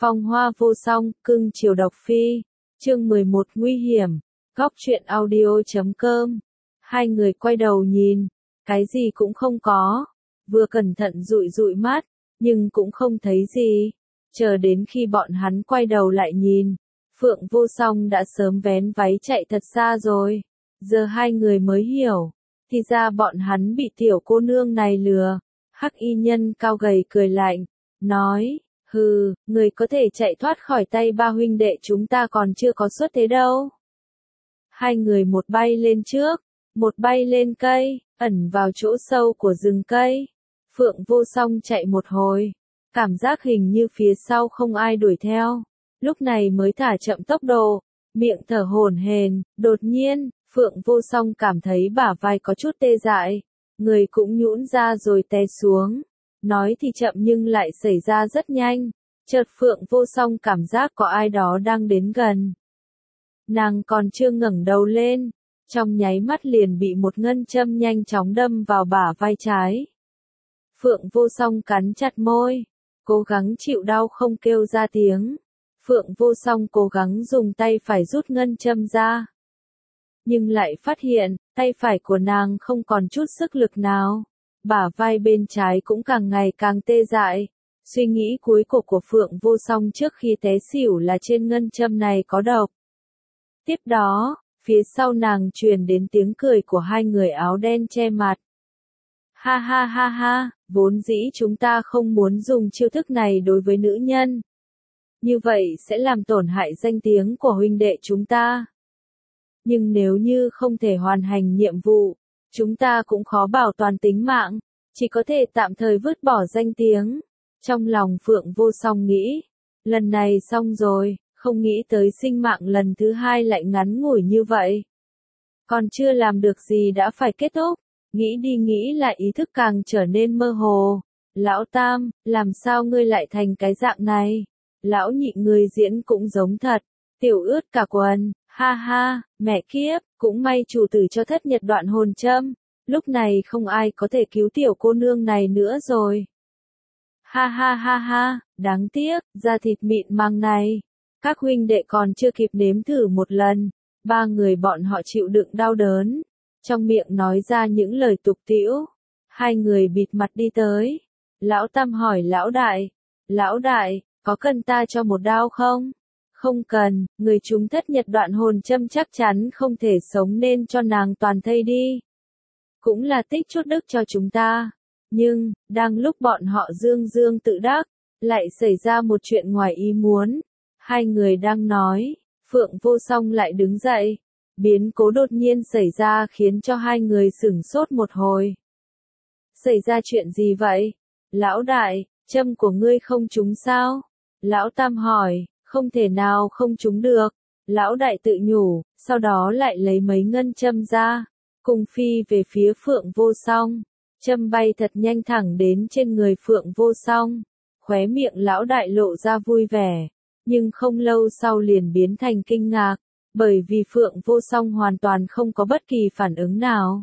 Phong hoa vô song, cưng chiều độc phi. Chương 11 nguy hiểm. Góc truyện audio.com. Hai người quay đầu nhìn, cái gì cũng không có. Vừa cẩn thận dụi dụi mắt, nhưng cũng không thấy gì. Chờ đến khi bọn hắn quay đầu lại nhìn, Phượng Vô Song đã sớm vén váy chạy thật xa rồi. Giờ hai người mới hiểu, thì ra bọn hắn bị tiểu cô nương này lừa. Hắc y nhân cao gầy cười lạnh, nói, hừ, người có thể chạy thoát khỏi tay ba huynh đệ chúng ta còn chưa có xuất thế đâu. Hai người một bay lên trước, một bay lên cây, ẩn vào chỗ sâu của rừng cây. Phượng Vô Song chạy một hồi, cảm giác hình như phía sau không ai đuổi theo, lúc này mới thả chậm tốc độ, miệng thở hổn hển. Đột nhiên, Phượng Vô Song cảm thấy bả vai có chút tê dại, người cũng nhũn ra rồi té xuống. Nói thì chậm nhưng lại xảy ra rất nhanh, chợt Phượng Vô Song cảm giác có ai đó đang đến gần. Nàng còn chưa ngẩng đầu lên, trong nháy mắt liền bị một ngân châm nhanh chóng đâm vào bả vai trái. Phượng Vô Song cắn chặt môi, cố gắng chịu đau không kêu ra tiếng. Phượng Vô Song cố gắng dùng tay phải rút ngân châm ra, nhưng lại phát hiện, tay phải của nàng không còn chút sức lực nào. Bả vai bên trái cũng càng ngày càng tê dại. Suy nghĩ cuối cùng của Phượng Vô Song trước khi té xỉu là trên ngân châm này có độc. Tiếp đó, phía sau nàng truyền đến tiếng cười của hai người áo đen che mặt. Ha ha ha ha, vốn dĩ chúng ta không muốn dùng chiêu thức này đối với nữ nhân. Như vậy sẽ làm tổn hại danh tiếng của huynh đệ chúng ta. Nhưng nếu như không thể hoàn thành nhiệm vụ, chúng ta cũng khó bảo toàn tính mạng, chỉ có thể tạm thời vứt bỏ danh tiếng. Trong lòng Phượng Vô Song nghĩ, lần này xong rồi, không nghĩ tới sinh mạng lần thứ hai lại ngắn ngủi như vậy. Còn chưa làm được gì đã phải kết thúc, nghĩ đi nghĩ lại ý thức càng trở nên mơ hồ. Lão Tam, làm sao ngươi lại thành cái dạng này? Lão Nhị người diễn cũng giống thật, tiểu ướt cả quần. Ha ha, mẹ kiếp, cũng may chủ tử cho thất nhật đoạn hồn châm, lúc này không ai có thể cứu tiểu cô nương này nữa rồi. Ha ha ha ha, đáng tiếc, da thịt mịn màng này. Các huynh đệ còn chưa kịp nếm thử một lần, ba người bọn họ chịu đựng đau đớn, trong miệng nói ra những lời tục tĩu. Hai người bịt mặt đi tới. Lão Tam hỏi Lão đại, có cần ta cho một đao không? Không cần, người chúng thất nhật đoạn hồn châm chắc chắn không thể sống nên cho nàng toàn thây đi. Cũng là tích chút đức cho chúng ta. Nhưng, đang lúc bọn họ dương dương tự đắc, lại xảy ra một chuyện ngoài ý muốn. Hai người đang nói, Phượng Vô Song lại đứng dậy. Biến cố đột nhiên xảy ra khiến cho hai người sửng sốt một hồi. Xảy ra chuyện gì vậy? Lão đại, châm của ngươi không trúng sao? Lão Tam hỏi. Không thể nào không trúng được. Lão đại tự nhủ, sau đó lại lấy mấy ngân châm ra, cùng phi về phía Phượng Vô Song. Châm bay thật nhanh thẳng đến trên người Phượng Vô Song. Khóe miệng lão đại lộ ra vui vẻ, nhưng không lâu sau liền biến thành kinh ngạc, bởi vì Phượng Vô Song hoàn toàn không có bất kỳ phản ứng nào.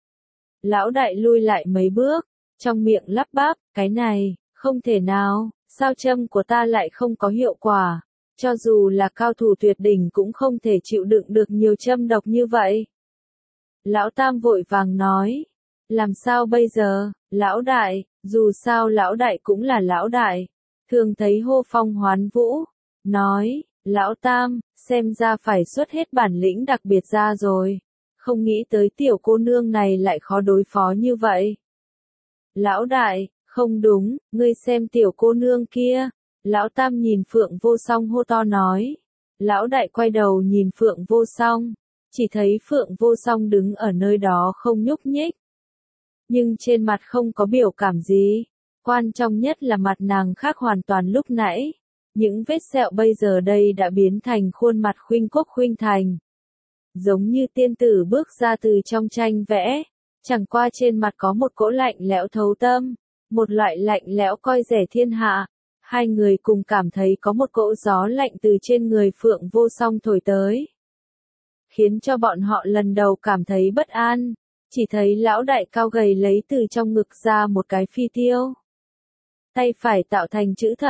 Lão đại lui lại mấy bước, trong miệng lắp bắp, cái này, không thể nào, sao châm của ta lại không có hiệu quả? Cho dù là cao thủ tuyệt đỉnh cũng không thể chịu đựng được nhiều châm độc như vậy. Lão Tam vội vàng nói, làm sao bây giờ, lão đại, dù sao lão đại cũng là lão đại, thường thấy hô phong hoán vũ, nói, lão Tam, xem ra phải xuất hết bản lĩnh đặc biệt ra rồi, không nghĩ tới tiểu cô nương này lại khó đối phó như vậy. Lão đại, không đúng, ngươi xem tiểu cô nương kia. Lão Tam nhìn Phượng Vô Song hô to nói. Lão đại quay đầu nhìn Phượng Vô Song, chỉ thấy Phượng Vô Song đứng ở nơi đó không nhúc nhích. Nhưng trên mặt không có biểu cảm gì. Quan trọng nhất là mặt nàng khác hoàn toàn lúc nãy. Những vết sẹo bây giờ đây đã biến thành khuôn mặt khuynh quốc khuynh thành. Giống như tiên tử bước ra từ trong tranh vẽ. Chẳng qua trên mặt có một cỗ lạnh lẽo thấu tâm. Một loại lạnh lẽo coi rẻ thiên hạ. Hai người cùng cảm thấy có một cỗ gió lạnh từ trên người Phượng Vô Song thổi tới. Khiến cho bọn họ lần đầu cảm thấy bất an. Chỉ thấy lão đại cao gầy lấy từ trong ngực ra một cái phi tiêu. Tay phải tạo thành chữ thập,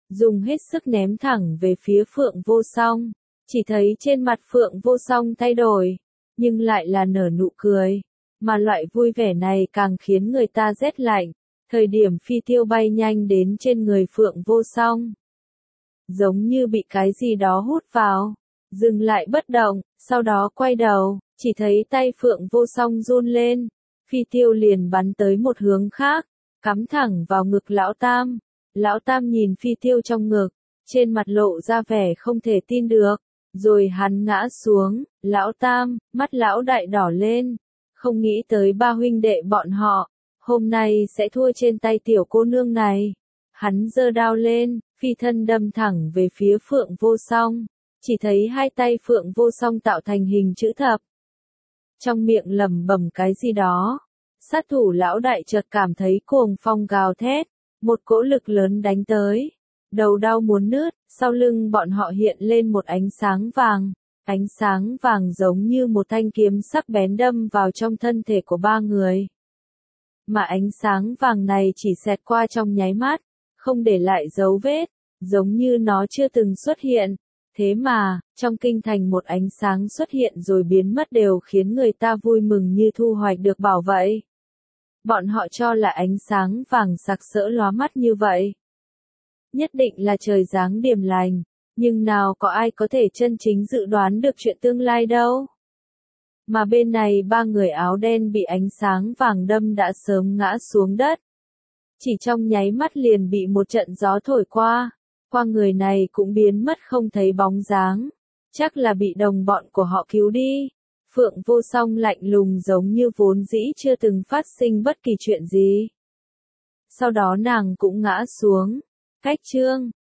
dùng hết sức ném thẳng về phía Phượng Vô Song. Chỉ thấy trên mặt Phượng Vô Song thay đổi, nhưng lại là nở nụ cười, mà loại vui vẻ này càng khiến người ta rét lạnh. Thời điểm phi tiêu bay nhanh đến trên người Phượng Vô Song, giống như bị cái gì đó hút vào, dừng lại bất động, sau đó quay đầu, chỉ thấy tay Phượng Vô Song run lên, phi tiêu liền bắn tới một hướng khác, cắm thẳng vào ngực Lão Tam. Lão Tam nhìn phi tiêu trong ngực, trên mặt lộ ra vẻ không thể tin được, rồi hắn ngã xuống. Lão Tam, mắt lão đại đỏ lên, không nghĩ tới ba huynh đệ bọn họ, hôm nay sẽ thua trên tay tiểu cô nương này. Hắn giơ đao lên, phi thân đâm thẳng về phía Phượng Vô Song, chỉ thấy hai tay Phượng Vô Song tạo thành hình chữ thập. Trong miệng lẩm bẩm cái gì đó, sát thủ lão đại chợt cảm thấy cuồng phong gào thét, một cỗ lực lớn đánh tới, đầu đau muốn nứt, sau lưng bọn họ hiện lên một ánh sáng vàng giống như một thanh kiếm sắc bén đâm vào trong thân thể của ba người. Mà ánh sáng vàng này chỉ xẹt qua trong nháy mắt, không để lại dấu vết, giống như nó chưa từng xuất hiện. Thế mà, trong kinh thành một ánh sáng xuất hiện rồi biến mất đều khiến người ta vui mừng như thu hoạch được bảo vậy. Bọn họ cho là ánh sáng vàng sặc sỡ lóa mắt như vậy nhất định là trời giáng điềm lành, nhưng nào có ai có thể chân chính dự đoán được chuyện tương lai đâu. Mà bên này ba người áo đen bị ánh sáng vàng đâm đã sớm ngã xuống đất. Chỉ trong nháy mắt liền bị một trận gió thổi qua người này cũng biến mất không thấy bóng dáng. Chắc là bị đồng bọn của họ cứu đi. Phượng Vô Song lạnh lùng giống như vốn dĩ chưa từng phát sinh bất kỳ chuyện gì. Sau đó nàng cũng ngã xuống. Cách chương